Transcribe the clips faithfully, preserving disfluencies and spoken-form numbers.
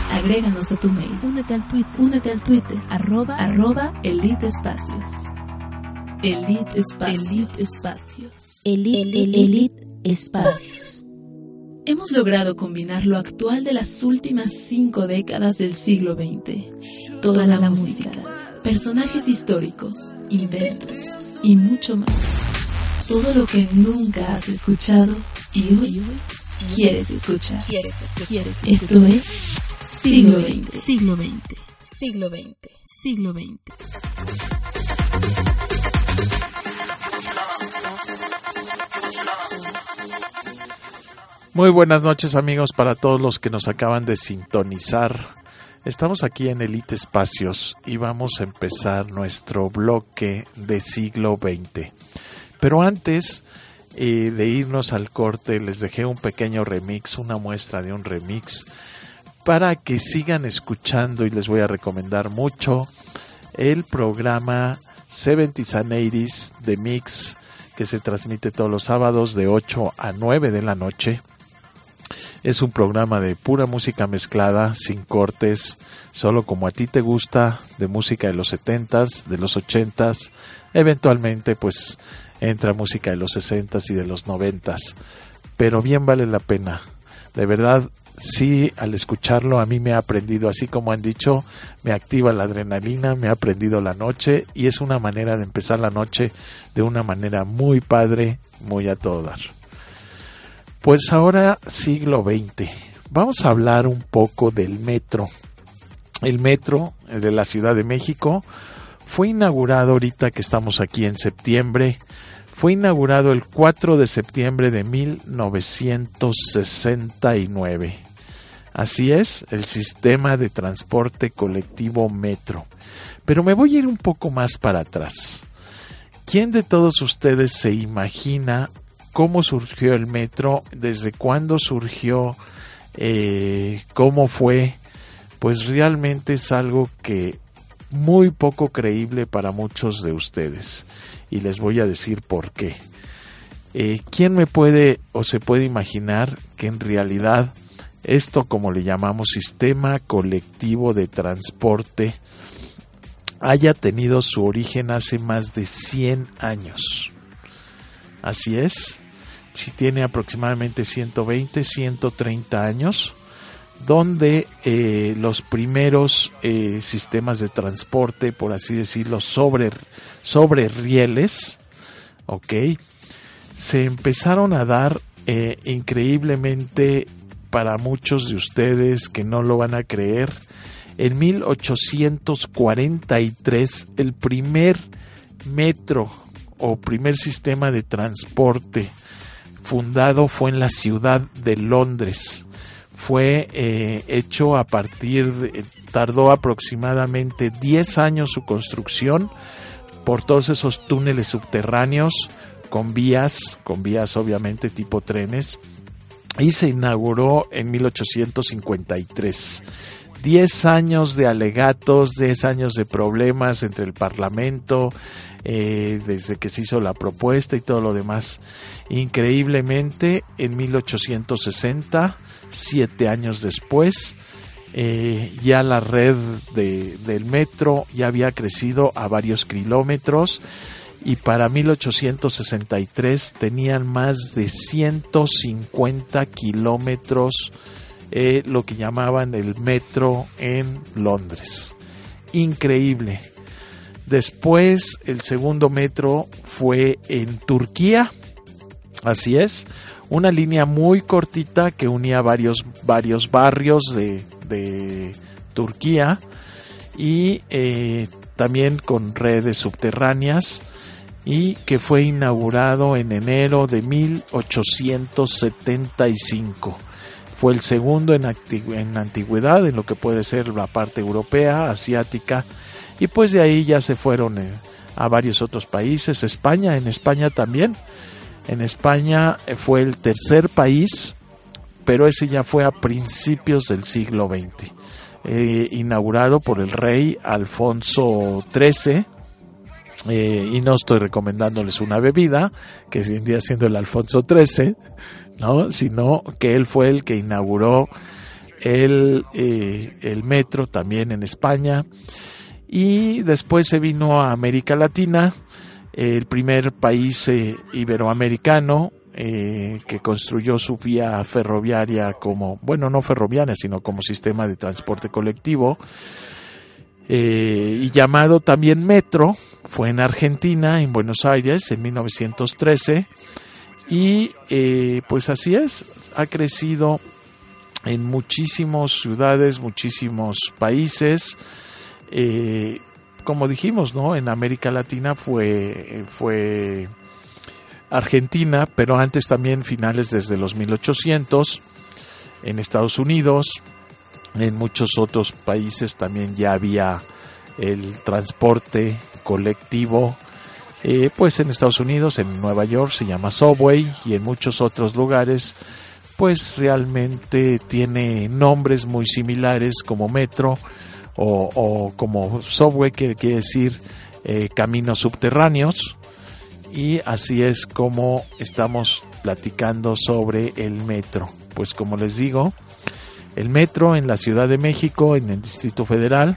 Agréganos a tu mail. Únete al Twitter. Únete al Twitter. Arroba, arroba Elite Espacios. Elite Espacios. Elite Espacios. Elite, Elite Espacios. Hemos logrado combinar lo actual de las últimas cinco décadas del siglo veinte. Toda la, la música, personajes históricos, inventos y mucho más. Todo lo que nunca has escuchado y hoy quieres escuchar. ¿Quieres escuchar? Esto es Siglo veinte. Siglo veinte. Siglo veinte. Siglo veinte. Muy buenas noches, amigos, para todos los que nos acaban de sintonizar. Estamos aquí en Elite Espacios y vamos a empezar nuestro bloque de siglo veinte. Pero antes eh, de irnos al corte, les dejé un pequeño remix, una muestra de un remix, para que sigan escuchando, y les voy a recomendar mucho el programa seventies and eighties de Mix, que se transmite todos los sábados de ocho a nueve de la noche. Es un programa de pura música mezclada, sin cortes, solo como a ti te gusta, de música de los setentas, de los ochentas, eventualmente pues entra música de los sesentas y de los noventas, pero bien vale la pena. De verdad, sí, al escucharlo a mí me ha aprendido, así como han dicho, me activa la adrenalina, me ha aprendido la noche, y es una manera de empezar la noche de una manera muy padre, muy a todo dar. Pues ahora, siglo veinte, vamos a hablar un poco del metro. El metro de la Ciudad de México fue inaugurado, ahorita que estamos aquí en septiembre, fue inaugurado el cuatro de septiembre de mil novecientos sesenta y nueve. Así es, el sistema de transporte colectivo metro. Pero me voy a ir un poco más para atrás. ¿Quién de todos ustedes se imagina cómo surgió el metro? ¿Desde cuándo surgió? Eh, ¿Cómo fue? Pues realmente es algo que muy poco creíble para muchos de ustedes. Y les voy a decir por qué. Eh, ¿Quién me puede o se puede imaginar que en realidad esto, como le llamamos sistema colectivo de transporte, haya tenido su origen hace más de cien años? Así es, si tiene aproximadamente ciento veinte, ciento treinta años, donde eh, los primeros eh, sistemas de transporte, por así decirlo, sobre, sobre rieles, ok, se empezaron a dar eh, increíblemente, para muchos de ustedes que no lo van a creer, en mil ochocientos cuarenta y tres el primer metro o primer sistema de transporte fundado fue en la ciudad de Londres. Fue eh, hecho a partir de, tardó aproximadamente diez años su construcción por todos esos túneles subterráneos con vías, con vías obviamente tipo trenes, y se inauguró en mil ochocientos cincuenta y tres. Diez años de alegatos, diez años de problemas entre el Parlamento, eh, desde que se hizo la propuesta y todo lo demás. Increíblemente, en mil ochocientos sesenta, siete años después, eh, ya la red de, del metro ya había crecido a varios kilómetros, y para mil ochocientos sesenta y tres tenían más de ciento cincuenta kilómetros, eh, lo que llamaban el metro en Londres. Increíble. Después el segundo metro fue en Turquía, así es, una línea muy cortita que unía varios, varios barrios de, de Turquía, y eh, también con redes subterráneas, y que fue inaugurado en enero de mil ochocientos setenta y cinco. Fue el segundo en, antigü- en antigüedad en lo que puede ser la parte europea, asiática, y pues de ahí ya se fueron eh, a varios otros países. España, en España también. En España eh, fue el tercer país, pero ese ya fue a principios del siglo veinte. Eh, inaugurado por el rey Alfonso trece. Eh, y no estoy recomendándoles una bebida que vendría siendo el Alfonso trece, ¿no? Sino que él fue el que inauguró el, eh, el metro también en España, y después se vino a América Latina, el primer país eh, iberoamericano eh, que construyó su vía ferroviaria como, bueno, no ferroviaria, sino como sistema de transporte colectivo, eh, y llamado también metro. Fue en Argentina, en Buenos Aires, en mil novecientos trece, y eh, pues así es, ha crecido en muchísimas ciudades, muchísimos países. Eh, como dijimos, ¿no? En América Latina fue, fue Argentina, pero antes también finales desde los mil ochocientos, en Estados Unidos, en muchos otros países también ya había el transporte colectivo, eh, pues en Estados Unidos, en Nueva York se llama Subway, y en muchos otros lugares pues realmente tiene nombres muy similares como metro o, o como Subway, que quiere decir eh, caminos subterráneos, y así es como estamos platicando sobre el metro. Pues como les digo, el metro en la Ciudad de México, en el Distrito Federal,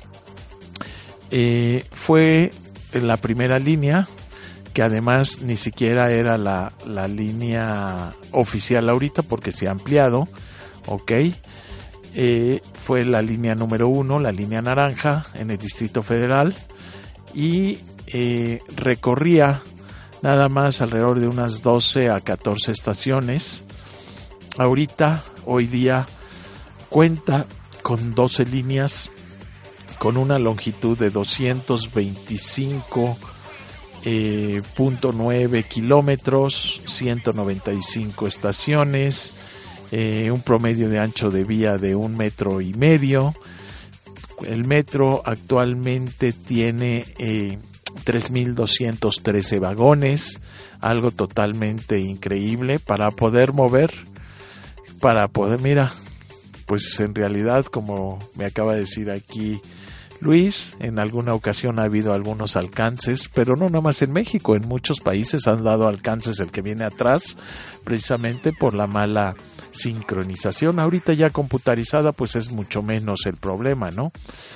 eh, fue la primera línea, que además ni siquiera era la, la línea oficial ahorita porque se ha ampliado, ok, eh, fue la línea número uno, la línea naranja en el Distrito Federal, y eh, recorría nada más alrededor de unas doce a catorce estaciones. Ahorita, hoy día, cuenta con doce líneas, con una longitud de doscientos veinticinco punto nueve eh, kilómetros, ciento noventa y cinco estaciones, eh, un promedio de ancho de vía de un metro y medio. El metro actualmente tiene eh, tres mil doscientos trece vagones, algo totalmente increíble para poder mover, para poder, mira, pues en realidad, como me acaba de decir aquí Luis, en alguna ocasión ha habido algunos alcances, pero no nada más en México, en muchos países han dado alcances el que viene atrás, precisamente por la mala sincronización. Ahorita ya computarizada, pues es mucho menos el problema, ¿no?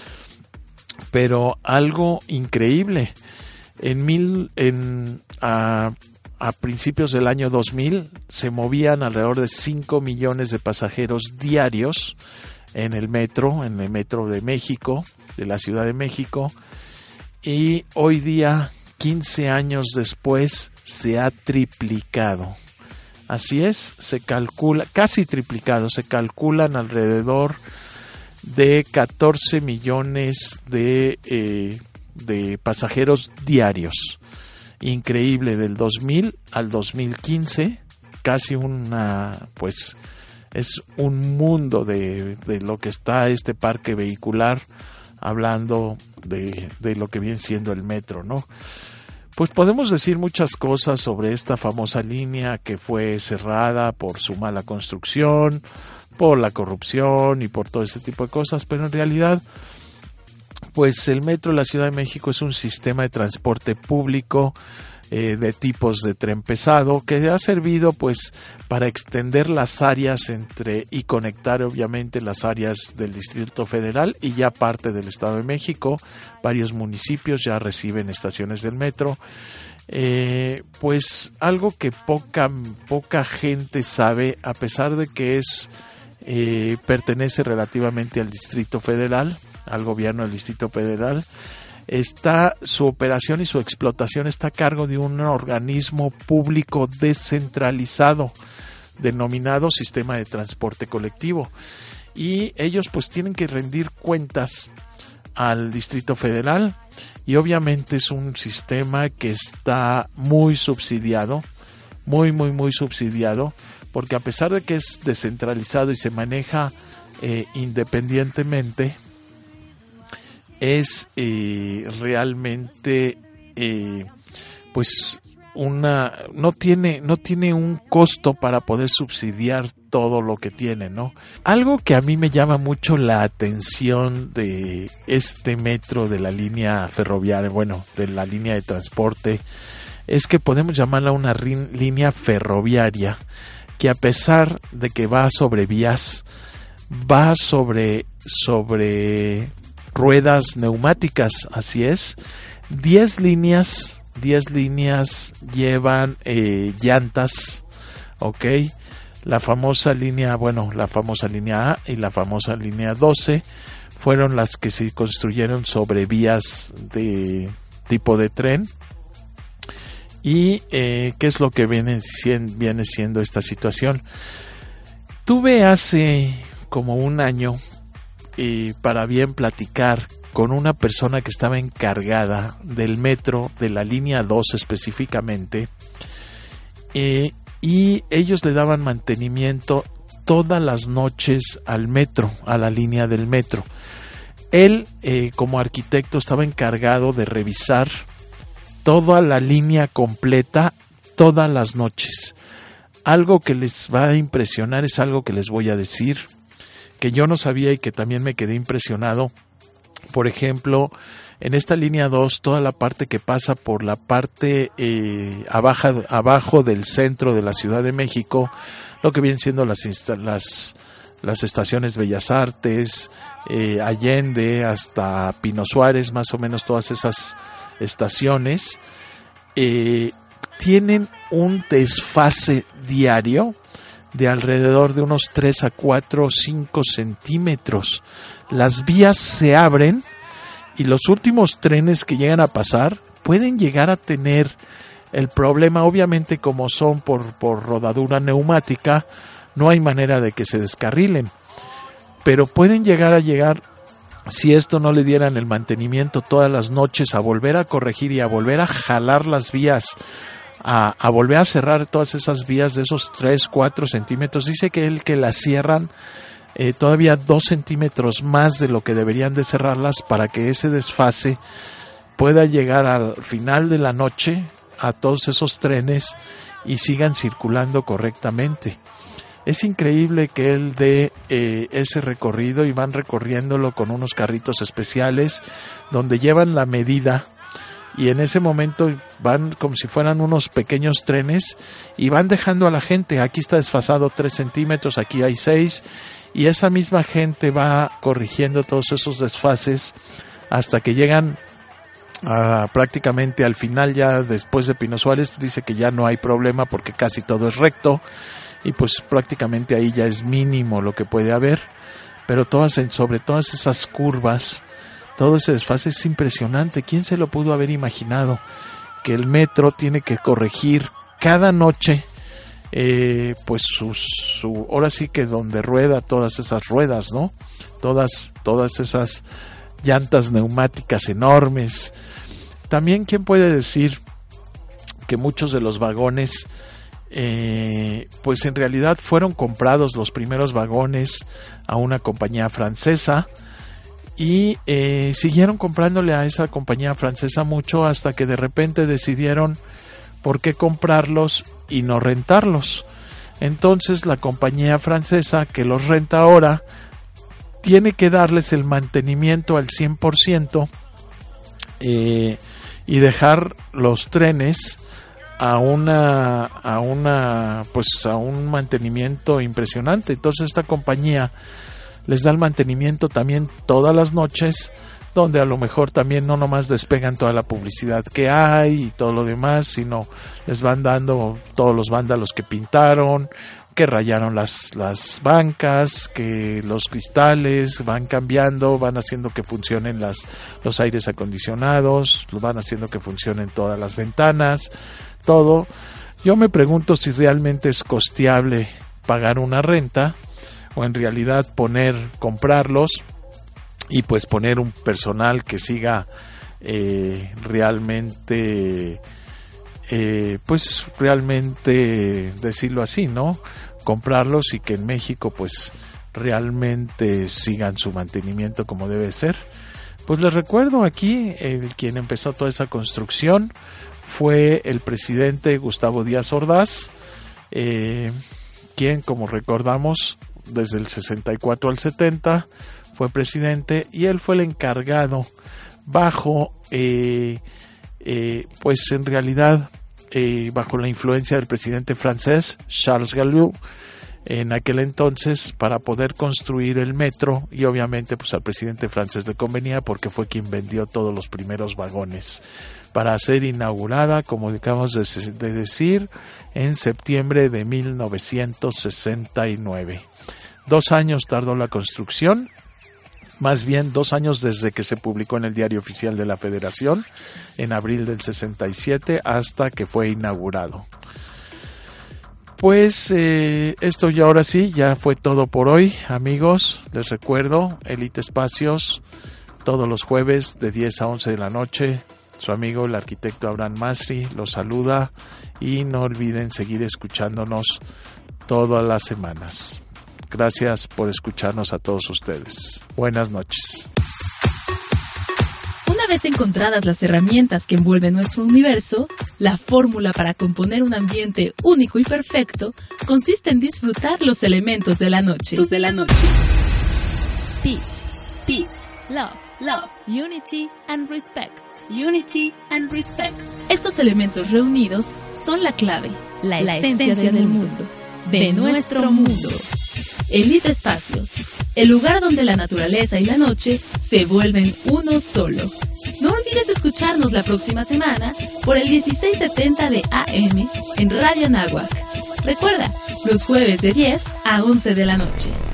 Pero algo increíble, en mil, en a, a principios del año dos mil se movían alrededor de cinco millones de pasajeros diarios en el metro, en el metro de México, de la Ciudad de México, y hoy día, quince años después, se ha triplicado. Así es, se calcula, casi triplicado, se calculan alrededor de catorce millones de, eh, de pasajeros diarios. Increíble, del dos mil al dos mil quince, casi una, pues, es un mundo de, de lo que está este parque vehicular, hablando de, de lo que viene siendo el metro, ¿no? Pues podemos decir muchas cosas sobre esta famosa línea que fue cerrada por su mala construcción, por la corrupción y por todo ese tipo de cosas, pero en realidad, pues el metro de la Ciudad de México es un sistema de transporte público eh, de tipos de tren pesado que ha servido pues para extender las áreas entre y conectar obviamente las áreas del Distrito Federal y ya parte del Estado de México. Varios municipios ya reciben estaciones del metro. Eh, pues algo que poca poca gente sabe, a pesar de que es eh, pertenece relativamente al Distrito Federal, al gobierno del Distrito Federal, está su operación y su explotación está a cargo de un organismo público descentralizado denominado Sistema de Transporte Colectivo, y ellos pues tienen que rendir cuentas al Distrito Federal, y obviamente es un sistema que está muy subsidiado, muy muy muy subsidiado, porque a pesar de que es descentralizado y se maneja eh, independientemente, es eh, realmente eh, pues una no tiene no tiene un costo para poder subsidiar todo lo que tiene, ¿no? Algo que a mí me llama mucho la atención de este metro, de la línea ferroviaria, bueno, de la línea de transporte, es que podemos llamarla una rin, línea ferroviaria que, a pesar de que va sobre vías, va sobre, sobre ruedas neumáticas, así es. diez líneas, diez líneas llevan eh, llantas, ok. La famosa línea, bueno, la famosa línea A y la famosa línea doce fueron las que se construyeron sobre vías de tipo de tren. ¿Y eh, qué es lo que viene, viene siendo esta situación? Tuve hace como un año, eh, para bien platicar con una persona que estaba encargada del metro, de la línea dos específicamente, eh, y ellos le daban mantenimiento todas las noches al metro, a la línea del metro. Él, eh, como arquitecto, estaba encargado de revisar toda la línea completa todas las noches. Algo que les va a impresionar es algo que les voy a decir, que yo no sabía y que también me quedé impresionado. Por ejemplo, en esta línea dos, toda la parte que pasa por la parte eh, abajo, abajo del centro de la Ciudad de México, lo que vienen siendo las, las, las estaciones Bellas Artes, eh, Allende, hasta Pino Suárez, más o menos todas esas estaciones, eh, tienen un desfase diario de alrededor de unos tres a cuatro o cinco centímetros. Las vías se abren y los últimos trenes que llegan a pasar pueden llegar a tener el problema, obviamente como son por, por rodadura neumática, no hay manera de que se descarrilen, pero pueden llegar a llegar, si esto no le dieran el mantenimiento todas las noches, a volver a corregir y a volver a jalar las vías, a, a volver a cerrar todas esas vías de esos tres, cuatro centímetros. Dice que el que las cierran eh, todavía dos centímetros más de lo que deberían de cerrarlas para que ese desfase pueda llegar al final de la noche a todos esos trenes y sigan circulando correctamente. Es increíble que él dé eh, ese recorrido y van recorriéndolo con unos carritos especiales donde llevan la medida y en ese momento van como si fueran unos pequeños trenes y van dejando a la gente, aquí está desfasado tres centímetros, aquí hay seis, y esa misma gente va corrigiendo todos esos desfases hasta que llegan a, prácticamente al final, ya después de Pino Suárez. Dice que ya no hay problema porque casi todo es recto y pues prácticamente ahí ya es mínimo lo que puede haber, pero todas sobre todas esas curvas, todo ese desfase es impresionante. ¿Quién se lo pudo haber imaginado? Que el metro tiene que corregir cada noche, eh, pues su, su, ahora sí que donde rueda todas esas ruedas, ¿no? Todas, todas esas llantas neumáticas enormes. También, ¿quién puede decir que muchos de los vagones, eh, pues en realidad fueron comprados los primeros vagones a una compañía francesa? Y eh, siguieron comprándole a esa compañía francesa mucho hasta que de repente decidieron por qué comprarlos y no rentarlos. Entonces la compañía francesa que los renta ahora tiene que darles el mantenimiento al cien por ciento eh, y dejar los trenes a una a una pues a un mantenimiento impresionante. Entonces esta compañía les da el mantenimiento también todas las noches, donde a lo mejor también no nomás despegan toda la publicidad que hay y todo lo demás, sino les van dando todos los vándalos que pintaron, que rayaron las, las bancas, que los cristales van cambiando, van haciendo que funcionen las, los aires acondicionados, van haciendo que funcionen todas las ventanas, todo. Yo me pregunto si realmente es costeable pagar una renta, o en realidad poner, comprarlos y pues poner un personal que siga eh, realmente, eh, pues realmente decirlo así, ¿no? Comprarlos y que en México pues realmente sigan su mantenimiento como debe ser. Pues les recuerdo aquí, el quien empezó toda esa construcción fue el presidente Gustavo Díaz Ordaz, eh, quien, como recordamos, desde el sesenta y cuatro al setenta fue presidente, y él fue el encargado bajo eh, eh, pues en realidad eh, bajo la influencia del presidente francés Charles Gaulle, en aquel entonces para poder construir el metro, y obviamente pues al presidente francés le convenía porque fue quien vendió todos los primeros vagones, para ser inaugurada, como acabamos de, de decir, en septiembre de mil novecientos sesenta y nueve. Dos años tardó la construcción, más bien dos años desde que se publicó en el Diario Oficial de la Federación, en abril del sesenta y siete, hasta que fue inaugurado. Pues eh, esto ya ahora sí, ya fue todo por hoy, amigos. Les recuerdo, Elite Espacios, todos los jueves de diez a once de la noche. Su amigo el arquitecto Abraham Masri los saluda, y no olviden seguir escuchándonos todas las semanas. Gracias por escucharnos a todos ustedes. Buenas noches. Una vez encontradas las herramientas que envuelven nuestro universo, la fórmula para componer un ambiente único y perfecto consiste en disfrutar los elementos de la noche. De la noche. Peace, peace, love, love, unity and respect, unity and respect. Estos elementos reunidos son la clave, la, la esencia, esencia del, del mundo, de, de nuestro mundo. Elite Espacios, el lugar donde la naturaleza y la noche se vuelven uno solo. No olvides escucharnos la próxima semana por el dieciséis setenta de A M en Radio Anáhuac. Recuerda, los jueves de diez a once de la noche.